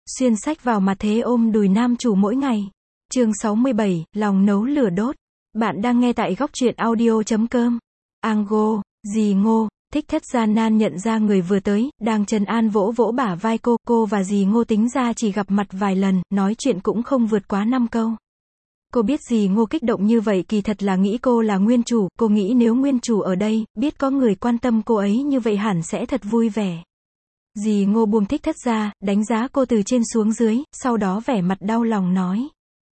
Xuyên sách vào mặt thế ôm đùi nam chủ mỗi ngày. Chương 67, lòng nấu lửa đốt. Bạn đang nghe tại góc truyện audio.com. Ango, dì Ngô, Thích Thất gian nan nhận ra người vừa tới, đang trấn an vỗ vỗ bả vai cô và dì Ngô tính ra chỉ gặp mặt vài lần, nói chuyện cũng không vượt quá 5 câu. Cô biết dì Ngô kích động như vậy kỳ thật là nghĩ cô là nguyên chủ, cô nghĩ nếu nguyên chủ ở đây, biết có người quan tâm cô ấy như vậy hẳn sẽ thật vui vẻ. Dì Ngô buông Thích Thất ra, đánh giá cô từ trên xuống dưới, sau đó vẻ mặt đau lòng nói.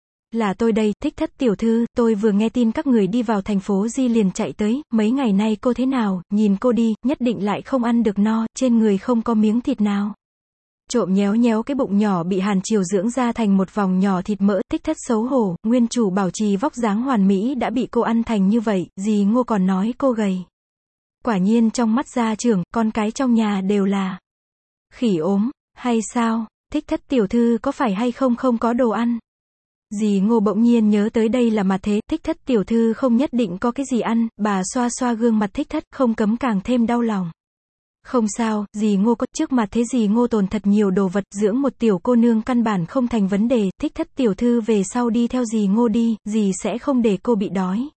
Là tôi đây, Thích Thất tiểu thư, tôi vừa nghe tin các người đi vào thành phố Di liền chạy tới, mấy ngày nay cô thế nào, nhìn cô đi, nhất định lại không ăn được no, trên người không có miếng thịt nào. Trộm nhéo nhéo cái bụng nhỏ bị Hàn Triều dưỡng ra thành một vòng nhỏ thịt mỡ, Thích Thất xấu hổ, nguyên chủ bảo trì vóc dáng hoàn mỹ đã bị cô ăn thành như vậy, dì Ngô còn nói cô gầy. Quả nhiên trong mắt gia trưởng, con cái trong nhà đều là khỉ ốm, hay sao, Thích Thất tiểu thư có phải hay không có đồ ăn. Dì Ngô bỗng nhiên nhớ tới đây là mặt thế, Thích Thất tiểu thư không nhất định có cái gì ăn, bà xoa xoa gương mặt Thích Thất, không cấm càng thêm đau lòng. Không sao, dì Ngô có, trước mặt thế dì Ngô tồn thật nhiều đồ vật, dưỡng một tiểu cô nương căn bản không thành vấn đề, Thích Thất tiểu thư về sau đi theo dì Ngô đi, dì sẽ không để cô bị đói.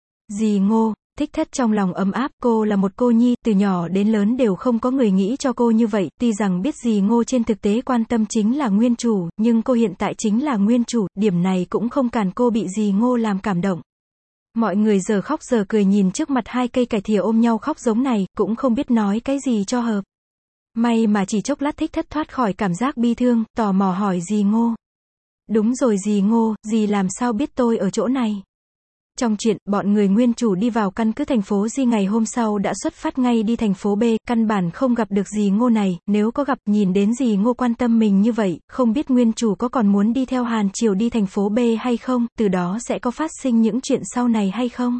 Dì Ngô, Thích Thất trong lòng ấm áp, cô là một cô nhi, từ nhỏ đến lớn đều không có người nghĩ cho cô như vậy, tuy rằng biết dì Ngô trên thực tế quan tâm chính là nguyên chủ, nhưng cô hiện tại chính là nguyên chủ, điểm này cũng không cản cô bị dì Ngô làm cảm động. Mọi người giờ khóc giờ cười nhìn trước mặt hai cây cải thìa ôm nhau khóc giống này, cũng không biết nói cái gì cho hợp. May mà chỉ chốc lát Thích Thất thoát khỏi cảm giác bi thương, tò mò hỏi dì Ngô. Đúng rồi dì Ngô, dì làm sao biết tôi ở chỗ này? Trong chuyện, bọn người nguyên chủ đi vào căn cứ thành phố Di ngày hôm sau đã xuất phát ngay đi thành phố B, căn bản không gặp được dì Ngô này, nếu có gặp, nhìn đến dì Ngô quan tâm mình như vậy, không biết nguyên chủ có còn muốn đi theo Hàn Triều đi thành phố B hay không, từ đó sẽ có phát sinh những chuyện sau này hay không?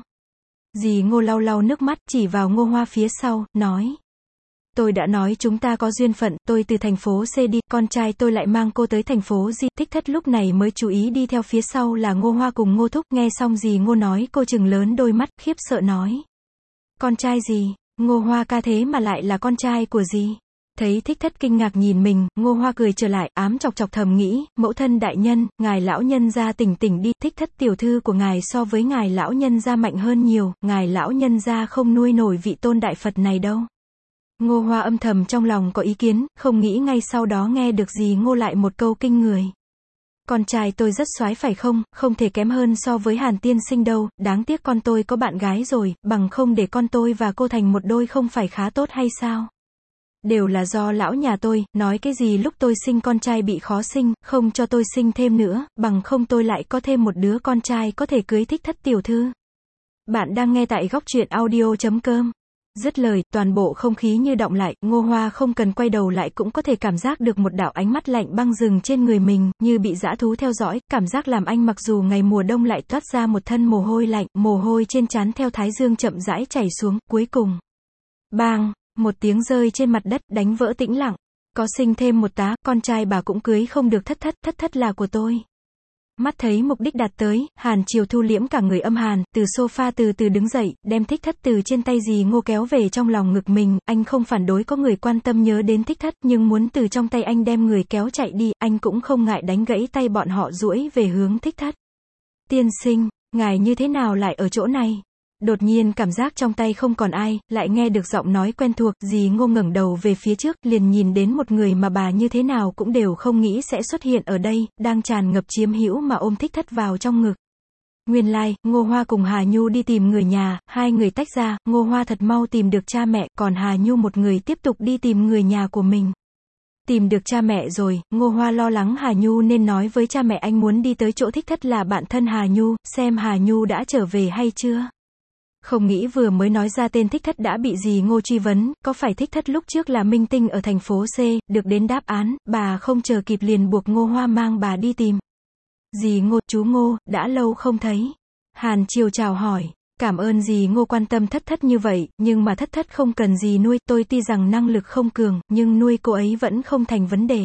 Dì Ngô lau lau nước mắt, chỉ vào Ngô Hoa phía sau, nói. Tôi đã nói chúng ta có duyên phận, tôi từ thành phố C đi, con trai tôi lại mang cô tới thành phố Di, Thích Thất lúc này mới chú ý đi theo phía sau là Ngô Hoa cùng Ngô Thúc, nghe xong dì Ngô nói cô trừng lớn đôi mắt, khiếp sợ nói. Con trai gì, Ngô Hoa ca thế mà lại là con trai của dì. Thấy Thích Thất kinh ngạc nhìn mình, Ngô Hoa cười trở lại, ám chọc chọc thầm nghĩ, mẫu thân đại nhân, ngài lão nhân gia tỉnh tỉnh đi, Thích Thất tiểu thư của ngài so với ngài lão nhân gia mạnh hơn nhiều, ngài lão nhân gia không nuôi nổi vị tôn đại Phật này đâu. Ngô Hoa âm thầm trong lòng có ý kiến, không nghĩ ngay sau đó nghe được dì Ngô lại một câu kinh người. Con trai tôi rất soái phải không, không thể kém hơn so với Hàn tiên sinh đâu, đáng tiếc con tôi có bạn gái rồi, bằng không để con tôi và cô thành một đôi không phải khá tốt hay sao? Đều là do lão nhà tôi, nói cái gì lúc tôi sinh con trai bị khó sinh, không cho tôi sinh thêm nữa, bằng không tôi lại có thêm một đứa con trai có thể cưới Thích Thất tiểu thư. Bạn đang nghe tại góc truyện audio.com. Dứt lời, toàn bộ không khí như đọng lại, Ngô Hoa không cần quay đầu lại cũng có thể cảm giác được một đạo ánh mắt lạnh băng dừng trên người mình, như bị dã thú theo dõi, cảm giác làm anh mặc dù ngày mùa đông lại toát ra một thân mồ hôi lạnh, mồ hôi trên trán theo thái dương chậm rãi chảy xuống, cuối cùng. Bang, một tiếng rơi trên mặt đất, đánh vỡ tĩnh lặng. Có sinh thêm một tá, con trai bà cũng cưới không được Thất Thất là của tôi. Mắt thấy mục đích đạt tới, Hàn Triều thu liễm cả người âm hàn, từ sofa từ từ đứng dậy, đem Thích Thất từ trên tay dì Ngô kéo về trong lòng ngực mình, anh không phản đối có người quan tâm nhớ đến Thích Thất, nhưng muốn từ trong tay anh đem người kéo chạy đi, anh cũng không ngại đánh gãy tay bọn họ duỗi về hướng Thích Thất. Tiên sinh, ngài như thế nào lại ở chỗ này? Đột nhiên cảm giác trong tay không còn ai, lại nghe được giọng nói quen thuộc, dì Ngô ngẩng đầu về phía trước, liền nhìn đến một người mà bà như thế nào cũng đều không nghĩ sẽ xuất hiện ở đây, đang tràn ngập chiếm hữu mà ôm Thích Thất vào trong ngực. Nguyên lai, Ngô Hoa cùng Hà Nhu đi tìm người nhà, hai người tách ra, Ngô Hoa thật mau tìm được cha mẹ, còn Hà Nhu một người tiếp tục đi tìm người nhà của mình. Tìm được cha mẹ rồi, Ngô Hoa lo lắng Hà Nhu nên nói với cha mẹ anh muốn đi tới chỗ Thích Thất là bạn thân Hà Nhu, xem Hà Nhu đã trở về hay chưa. Không nghĩ vừa mới nói ra tên Thích Thất đã bị dì Ngô truy vấn, có phải Thích Thất lúc trước là minh tinh ở thành phố C, được đến đáp án, bà không chờ kịp liền buộc Ngô Hoa mang bà đi tìm. Dì Ngô, chú Ngô, đã lâu không thấy. Hàn Triều chào hỏi, cảm ơn dì Ngô quan tâm Thất Thất như vậy, nhưng mà Thất Thất không cần dì nuôi, tôi tuy rằng năng lực không cường, nhưng nuôi cô ấy vẫn không thành vấn đề.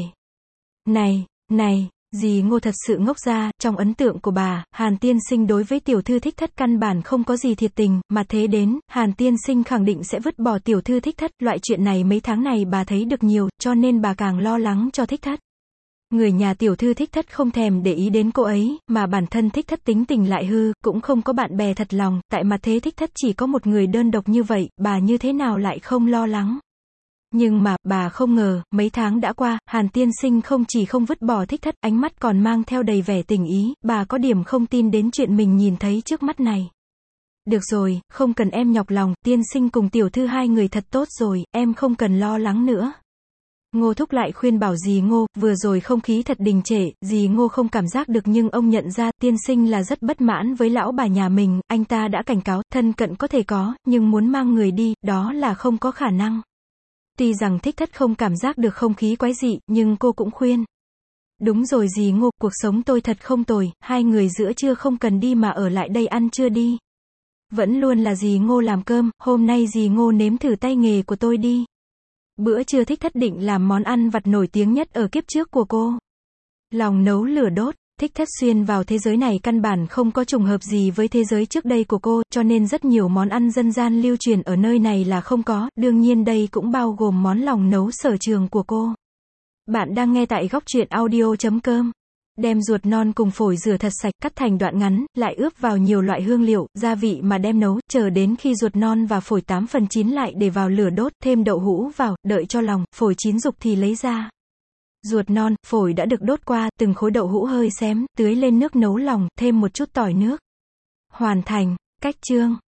Này. Dì Ngô thật sự ngốc ra, trong ấn tượng của bà, Hàn tiên sinh đối với tiểu thư Thích Thất căn bản không có gì thiệt tình, mà thế đến, Hàn tiên sinh khẳng định sẽ vứt bỏ tiểu thư Thích Thất, loại chuyện này mấy tháng này bà thấy được nhiều, cho nên bà càng lo lắng cho Thích Thất. Người nhà tiểu thư Thích Thất không thèm để ý đến cô ấy, mà bản thân Thích Thất tính tình lại hư, cũng không có bạn bè thật lòng, tại mặt thế Thích Thất chỉ có một người đơn độc như vậy, bà như thế nào lại không lo lắng. Nhưng mà, bà không ngờ, mấy tháng đã qua, Hàn tiên sinh không chỉ không vứt bỏ Thích Thất, ánh mắt còn mang theo đầy vẻ tình ý, bà có điểm không tin đến chuyện mình nhìn thấy trước mắt này. Được rồi, không cần em nhọc lòng, tiên sinh cùng tiểu thư hai người thật tốt rồi, em không cần lo lắng nữa. Ngô Thúc lại khuyên bảo dì Ngô, vừa rồi không khí thật đình trệ, dì Ngô không cảm giác được nhưng ông nhận ra, tiên sinh là rất bất mãn với lão bà nhà mình, anh ta đã cảnh cáo, thân cận có thể có, nhưng muốn mang người đi, đó là không có khả năng. Tuy rằng Thích Thất không cảm giác được không khí quái dị, nhưng cô cũng khuyên. Đúng rồi dì Ngô, cuộc sống tôi thật không tồi, hai người giữa trưa không cần đi mà ở lại đây ăn trưa đi. Vẫn luôn là dì Ngô làm cơm, hôm nay dì Ngô nếm thử tay nghề của tôi đi. Bữa trưa Thích Thất định làm món ăn vặt nổi tiếng nhất ở kiếp trước của cô. Lòng nấu lửa đốt, Thích Thất xuyên vào thế giới này căn bản không có trùng hợp gì với thế giới trước đây của cô, cho nên rất nhiều món ăn dân gian lưu truyền ở nơi này là không có, đương nhiên đây cũng bao gồm món lòng nấu sở trường của cô. Bạn đang nghe tại góc truyện audio.com. Đem ruột non cùng phổi rửa thật sạch, cắt thành đoạn ngắn, lại ướp vào nhiều loại hương liệu, gia vị mà đem nấu, chờ đến khi ruột non và phổi 8 phần chín lại để vào lửa đốt, thêm đậu hũ vào, đợi cho lòng, phổi chín rục thì lấy ra. Ruột non, phổi đã được đốt qua, từng khối đậu hũ hơi xém, tưới lên nước nấu lòng, thêm một chút tỏi nước. Hoàn thành. Cách chương.